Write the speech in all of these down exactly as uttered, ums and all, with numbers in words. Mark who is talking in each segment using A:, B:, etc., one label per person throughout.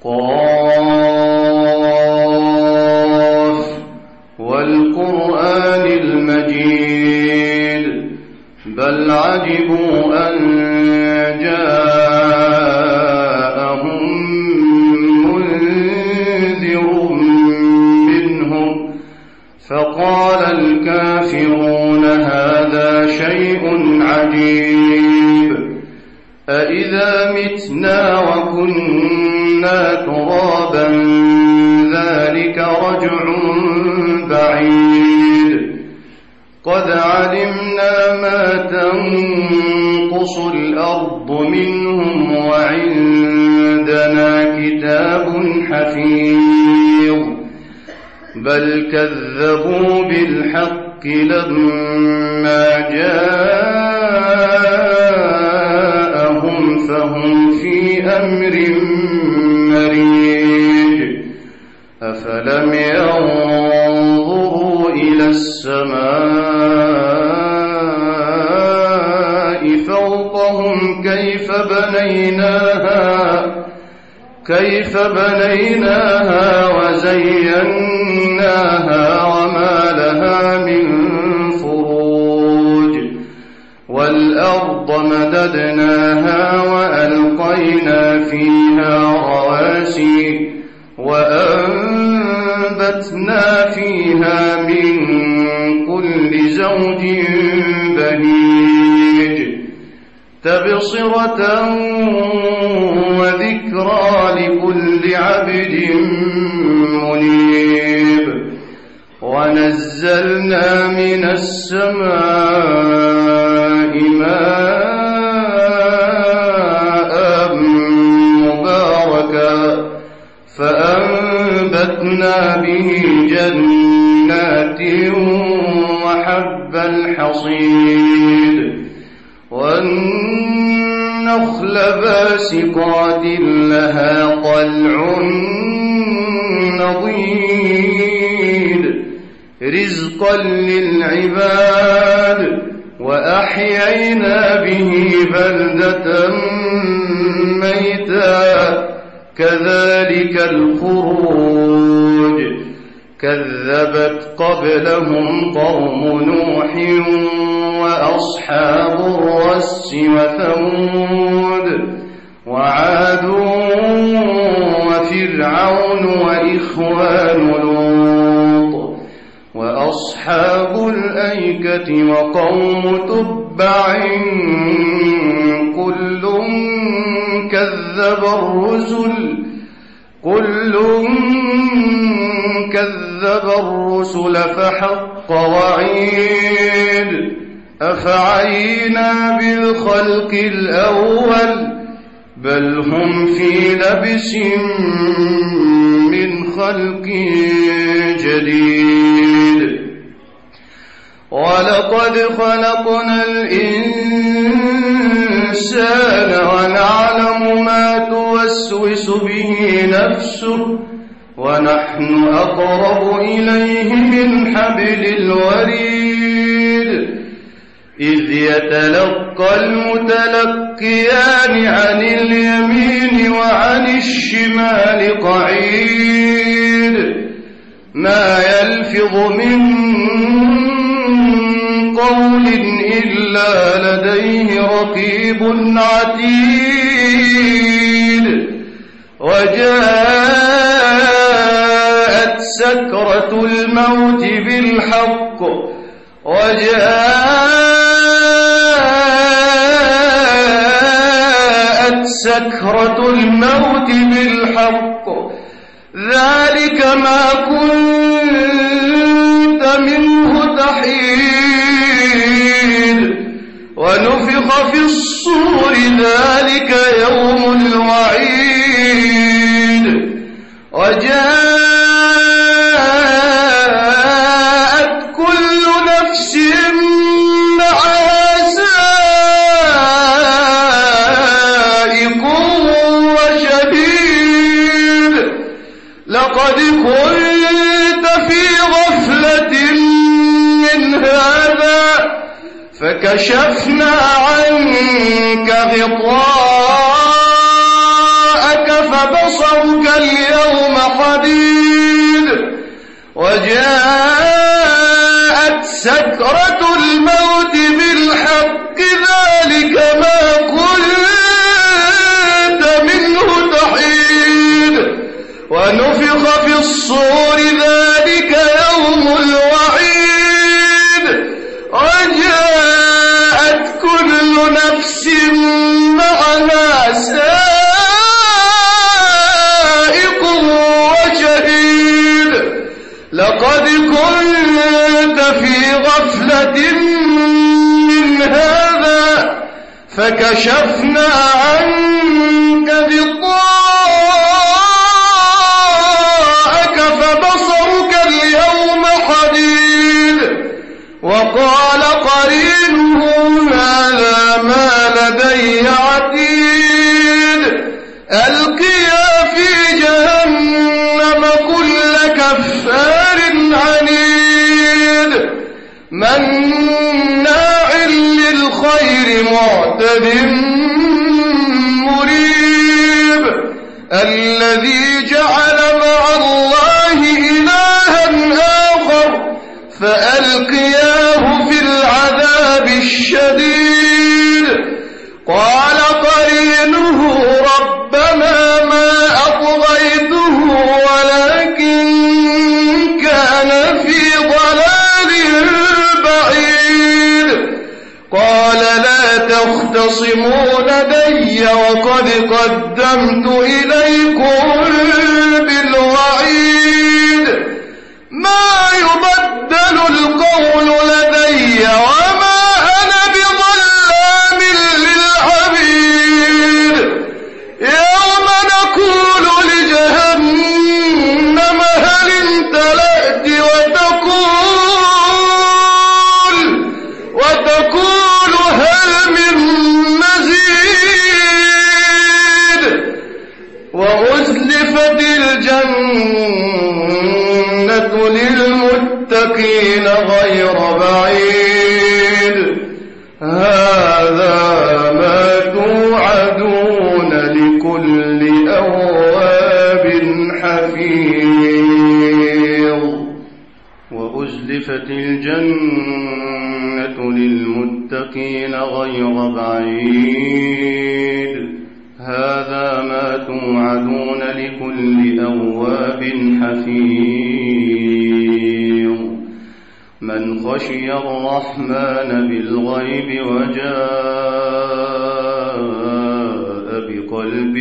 A: قاف والقرآن المجيد بل عجبوا أن جاءهم منذر منهم فقال الكافرون هذا شيء عجيب أإذا متنا وكنا ترابا ذلك رجع بعيد قد علمنا ما تنقص الأرض منهم وعندنا كتاب حفيظ بل كذبوا بالحق لما جاءهم فهم في أمر مريج أفلم ينظروا إلى السماء فوقهم كيف بنيناها كيف بنيناها وزيناها وما لها من فروج والأرض مددناها وألقينا فيها رواسي وأنبتنا فيها من كل زوج بهيج تبصرة وذكرى لكل عبد منيب ونزلنا من السماء ماء مباركا فأنبتنا به جنات وحب الحصيد والنخل باسقات لها طلع نضيد رزقا للعباد وأحيينا به بلدة ميتا كذلك الخروج كذبت قبلهم قوم نوح وأصحاب الرس وثمود وعاد وفرعون وإخوان لوط وأصحاب الأيكة وقوم تبع كل كذب الرسل كل كذب الرسل فحق وعيد أفعينا بالخلق الأول بل هم في لبس من خلق جديد ولقد خلقنا الإنسان ونعلم ما توسوس به نفسه ونحن أقرب إليه من حبل الوريد إذ يتلقى المتلقيان عن اليمين وعن الشمال قعيد ما يلفظ من قول إلا لديه رقيب عتيد وجاءت سكرة الموت بالحق وجاءت سكرة الموت بالحق ذلك ما كنت منه تحيد ونفخ في الصور ذلك يوم الوعيد وجاءت كل نفس معها سائق وشهيد لقد كنت في غفلة من هذا فكشفنا عنك غطاءك فبصرك اليوم حديد وجاءت سكرة الموت بالحق ذلك ما كنت منه تحيد ونفخ في الصور ذلك يوم الوعيد وجاءت كل نفس معها سائق وشهيد لقد كنت في غفلة من هذا فكشفنا عنك غطاءك فبصرك اليوم حديد وقال قرينه هذا ما لدي عتيد ألقيا في جهنم كل كفار عنيد مناع للخير معتد مريب الذي جعل مع الله إلها آخر فألقياه في العذاب الشديد قال قرينه ربنا ما أطغيته ولكن كان في ضلال بعيد قال لا تختصموا لدي وقد قدمت إليكم بالوعيد ما يبدل القول لدي وما أنا بظلام للعبيد يوم نقول لجهنم هل امتلأت وتقول وتقول هل من مزيد وأزلفت الجنة للمتقين غير بعيد هذا ما توعدون لكل أواب حفيظ وأزلفت الجنة للمتقين غير بعيد هذا ما توعدون لكل أواب حفيظ من خشي الرحمن بالغيب وجاء بقلب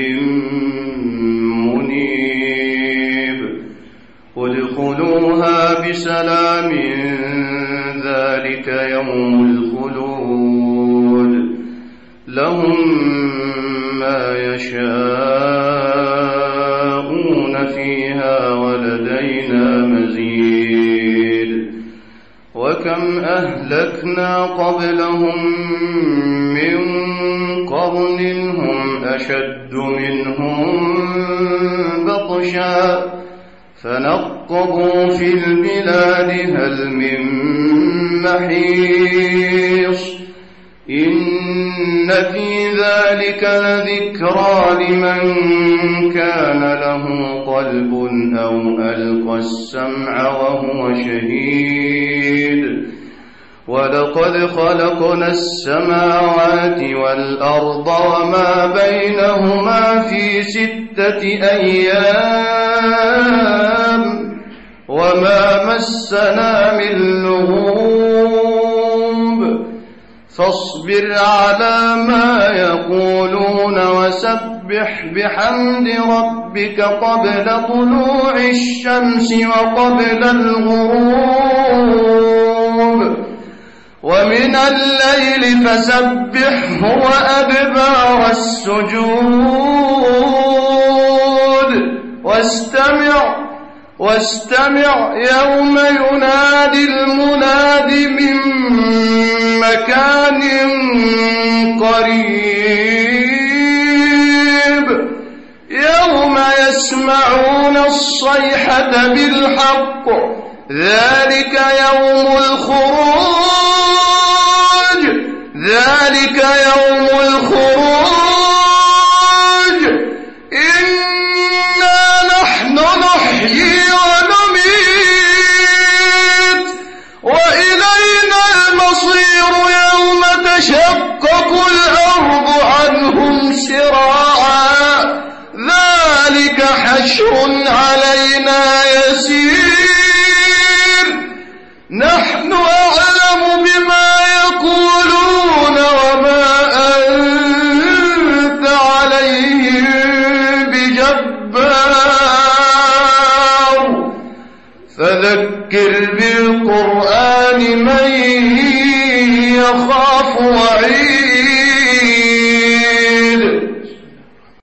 A: منيب ادخلوها بسلام ذلك يوم الخلود لهم ما يشاءون فيها ولدينا مزيد وكم أهلكنا قبلهم من قرن هم أشد منهم بطشا فنقبوا في البلاد هل من محيص إن في ذلك لذكرى لمن كان له قلب أو ألقى السمع وهو شهيد ولقد خلقنا السماوات والأرض وما بينهما في ستة أيام وما مسنا من لغوب فاصبر على ما يقولون وسبح بحمد ربك قبل طلوع الشمس وقبل الغروب ومن الليل فسبحه وأدبار السجود واستمع واستمع يوم ينادي المناد من مكان قريب يوم يسمعون الصيحة بالحق ذلك يوم الخروج ذلك يوم الخروج إنا أعلم بما يقولون وما أنت عليهم بجبار فذكر بالقرآن من يخاف وعيد